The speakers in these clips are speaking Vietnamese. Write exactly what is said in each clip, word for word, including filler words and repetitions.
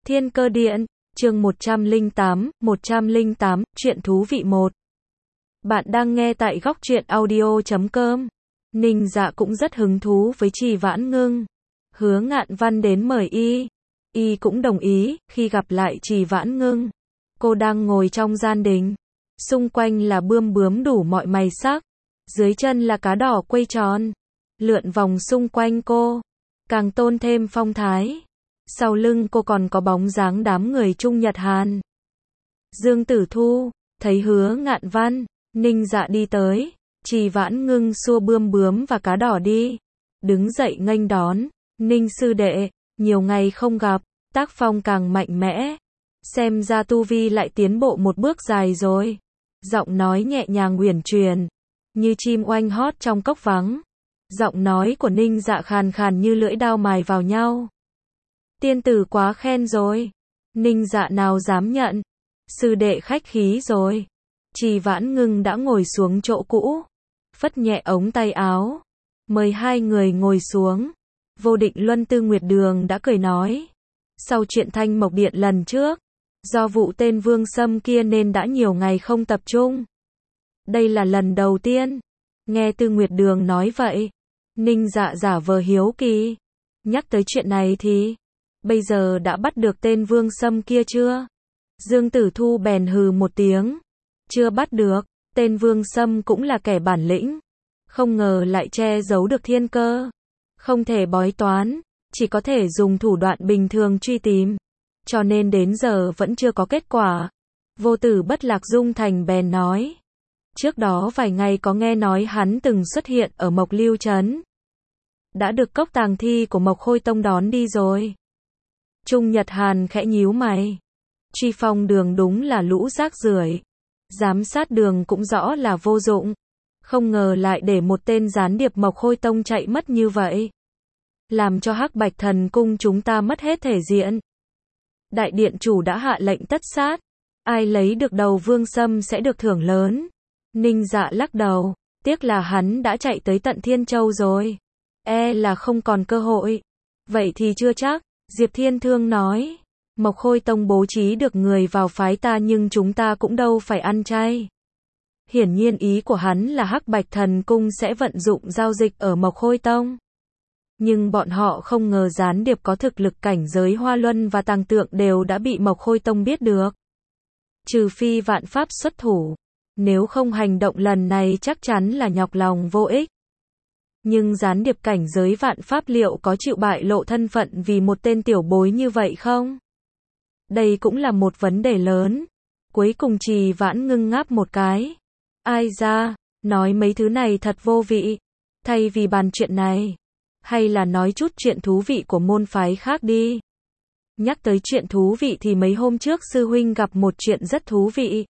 Thiên Cơ Điện, chương một trăm lẻ tám, một trăm lẻ tám, chuyện thú vị một. Bạn đang nghe tại góc truyện audio chấm com. Ninh Dạ cũng rất hứng thú với Trì Vãn Ngưng. Hứa Ngạn Văn đến mời y. Y cũng đồng ý, khi gặp lại Trì Vãn Ngưng. Cô đang ngồi trong gian đình. Xung quanh là bươm bướm đủ mọi màu sắc. Dưới chân là cá đỏ quay tròn. Lượn vòng xung quanh cô. Càng tôn thêm phong thái. Sau lưng cô còn có bóng dáng đám người Trung Nhật Hàn. Dương Tử Thu, thấy Hứa Ngạn Văn, Ninh Dạ đi tới, Trì Vãn Ngưng xua bươm bướm và cá đỏ đi. Đứng dậy nghênh đón, Ninh sư đệ, nhiều ngày không gặp, tác phong càng mạnh mẽ. Xem ra tu vi lại tiến bộ một bước dài rồi. Giọng nói nhẹ nhàng uyển chuyển, như chim oanh hót trong cốc vắng. Giọng nói của Ninh Dạ khàn khàn như lưỡi dao mài vào nhau. Tiên tử quá khen rồi. Ninh Dạ nào dám nhận. Sư đệ khách khí rồi. Trì Vãn Ngưng đã ngồi xuống chỗ cũ. Phất nhẹ ống tay áo. Mời hai người ngồi xuống. Vô Định Luân Tư Nguyệt Đường đã cười nói. Sau chuyện Thanh Mộc Điện lần trước. Do vụ tên Vương Sâm kia nên đã nhiều ngày không tập trung. Đây là lần đầu tiên. Nghe Tư Nguyệt Đường nói vậy. Ninh Dạ giả vờ hiếu kỳ. Nhắc tới chuyện này thì. Bây giờ đã bắt được tên Vương Sâm kia chưa? Dương Tử Thu bèn hừ một tiếng. Chưa bắt được, tên Vương Sâm cũng là kẻ bản lĩnh. Không ngờ lại che giấu được thiên cơ. Không thể bói toán, chỉ có thể dùng thủ đoạn bình thường truy tìm. Cho nên đến giờ vẫn chưa có kết quả. Vô Tử Bất Lạc Dung Thành bèn nói. Trước đó vài ngày có nghe nói hắn từng xuất hiện ở Mộc Lưu Trấn. Đã được cốc tàng thi của Mộc Khôi Tông đón đi rồi. Trung Nhật Hàn khẽ nhíu mày. Truy phong đường đúng là lũ rác rưởi. Giám sát đường cũng rõ là vô dụng. Không ngờ lại để một tên gián điệp Mộc Khôi Tông chạy mất như vậy. Làm cho Hắc Bạch Thần Cung chúng ta mất hết thể diện. Đại điện chủ đã hạ lệnh tất sát. Ai lấy được đầu Vương Sâm sẽ được thưởng lớn. Ninh Dạ lắc đầu. Tiếc là hắn đã chạy tới tận Thiên Châu rồi. E là không còn cơ hội. Vậy thì chưa chắc. Diệp Thiên Thương nói, Mộc Khôi Tông bố trí được người vào phái ta nhưng chúng ta cũng đâu phải ăn chay. Hiển nhiên ý của hắn là Hắc Bạch Thần Cung sẽ vận dụng giao dịch ở Mộc Khôi Tông. Nhưng bọn họ không ngờ gián điệp có thực lực cảnh giới Hoa Luân và Tàng Tượng đều đã bị Mộc Khôi Tông biết được. Trừ phi Vạn Pháp xuất thủ. Nếu không hành động lần này chắc chắn là nhọc lòng vô ích. Nhưng gián điệp cảnh giới Vạn Pháp liệu có chịu bại lộ thân phận vì một tên tiểu bối như vậy không? Đây cũng là một vấn đề lớn. Cuối cùng Trì Vãn Ngưng ngáp một cái. Ai ra, nói mấy thứ này thật vô vị. Thay vì bàn chuyện này, hay là nói chút chuyện thú vị của môn phái khác đi. Nhắc tới chuyện thú vị thì mấy hôm trước sư huynh gặp một chuyện rất thú vị.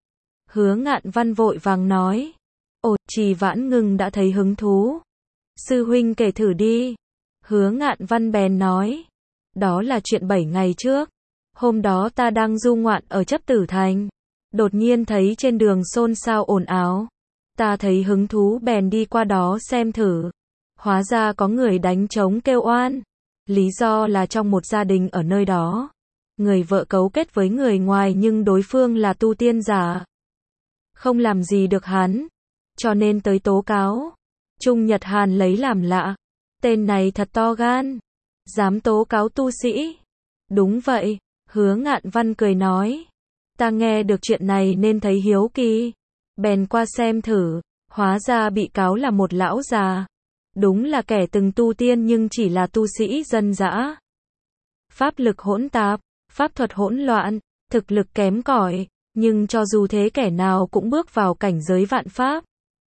Hứa Ngạn Văn vội vàng nói. Ồ, Trì Vãn Ngưng đã thấy hứng thú. Sư huynh kể thử đi. Hứa Ngạn Văn bèn nói. Đó là chuyện bảy ngày trước. Hôm đó ta đang du ngoạn ở Chấp Tử Thành. Đột nhiên thấy trên đường xôn xao ồn ào. Ta thấy hứng thú bèn đi qua đó xem thử. Hóa ra có người đánh trống kêu oan. Lý do là trong một gia đình ở nơi đó. Người vợ cấu kết với người ngoài nhưng đối phương là tu tiên giả. Không làm gì được hắn. Cho nên tới tố cáo. Trung Nhật Hàn lấy làm lạ. Tên này thật to gan. Dám tố cáo tu sĩ. Đúng vậy. Hứa Ngạn Văn cười nói. Ta nghe được chuyện này nên thấy hiếu kỳ. Bèn qua xem thử. Hóa ra bị cáo là một lão già. Đúng là kẻ từng tu tiên nhưng chỉ là tu sĩ dân dã. Pháp lực hỗn tạp. Pháp thuật hỗn loạn. Thực lực kém cỏi. Nhưng cho dù thế kẻ nào cũng bước vào cảnh giới vạn pháp.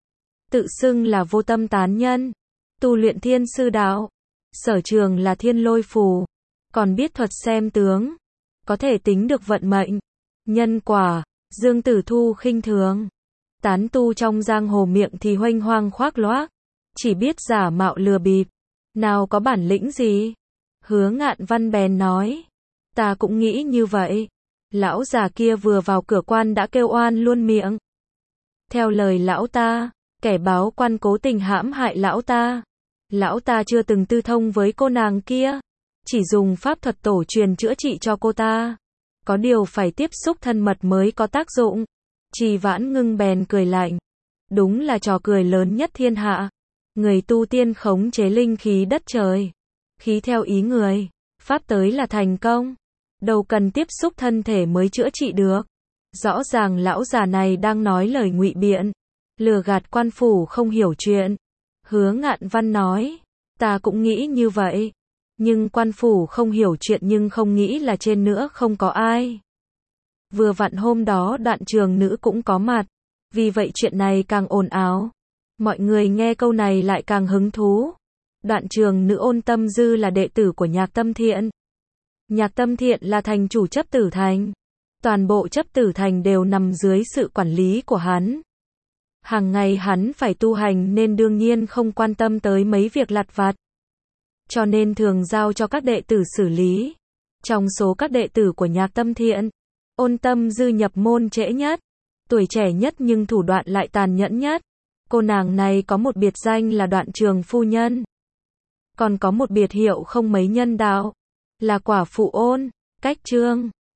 Tự xưng là vô tâm tán nhân. Tu luyện thiên sư đạo. Sở trường là thiên lôi phù. Còn biết thuật xem tướng. Có thể tính được vận mệnh. Nhân quả. Dương Tử Thu khinh thường. Tán tu trong giang hồ miệng thì huênh hoang khoác loác. Chỉ biết giả mạo lừa bịp. Nào có bản lĩnh gì. Hứa Ngạn Văn bèn nói. Ta cũng nghĩ như vậy. Lão già kia vừa vào cửa quan đã kêu oan luôn miệng. Theo lời lão ta. Kẻ báo quan cố tình hãm hại lão ta. Lão ta chưa từng tư thông với cô nàng kia. chỉ dùng pháp thuật tổ truyền chữa trị cho cô ta. Có điều phải tiếp xúc thân mật mới có tác dụng. Trì Vãn Ngưng bèn cười lạnh. Đúng là trò cười lớn nhất thiên hạ. Người tu tiên khống chế linh khí đất trời. Khí theo ý người. Pháp tới là thành công. Đâu cần tiếp xúc thân thể mới chữa trị được. Rõ ràng lão già này đang nói lời ngụy biện. Lừa gạt quan phủ không hiểu chuyện. Hứa Ngạn Văn nói. Ta cũng nghĩ như vậy. Nhưng quan phủ không hiểu chuyện nhưng không nghĩ là trên nữa không có ai. Vừa vặn hôm đó Đoạn Trường Nữ cũng có mặt. Vì vậy chuyện này càng ồn ào. Mọi người nghe câu này lại càng hứng thú. Đoạn Trường Nữ Ôn Tâm Dư là đệ tử của Nhạc Tâm Thiện. Nhạc Tâm Thiện là thành chủ chấp tử thành. Toàn bộ chấp tử thành đều nằm dưới sự quản lý của hắn. Hàng ngày hắn phải tu hành nên đương nhiên không quan tâm tới mấy việc lặt vặt. Cho nên thường giao cho các đệ tử xử lý. Trong số các đệ tử của Nhạc Tâm Thiện, Ôn Tâm Dư nhập môn trễ nhất, tuổi trẻ nhất nhưng thủ đoạn lại tàn nhẫn nhất. Cô nàng này có một biệt danh là Đoạn Trường Phu Nhân. Còn có một biệt hiệu không mấy nhân đạo, là Quả Phụ Ôn. Cách chương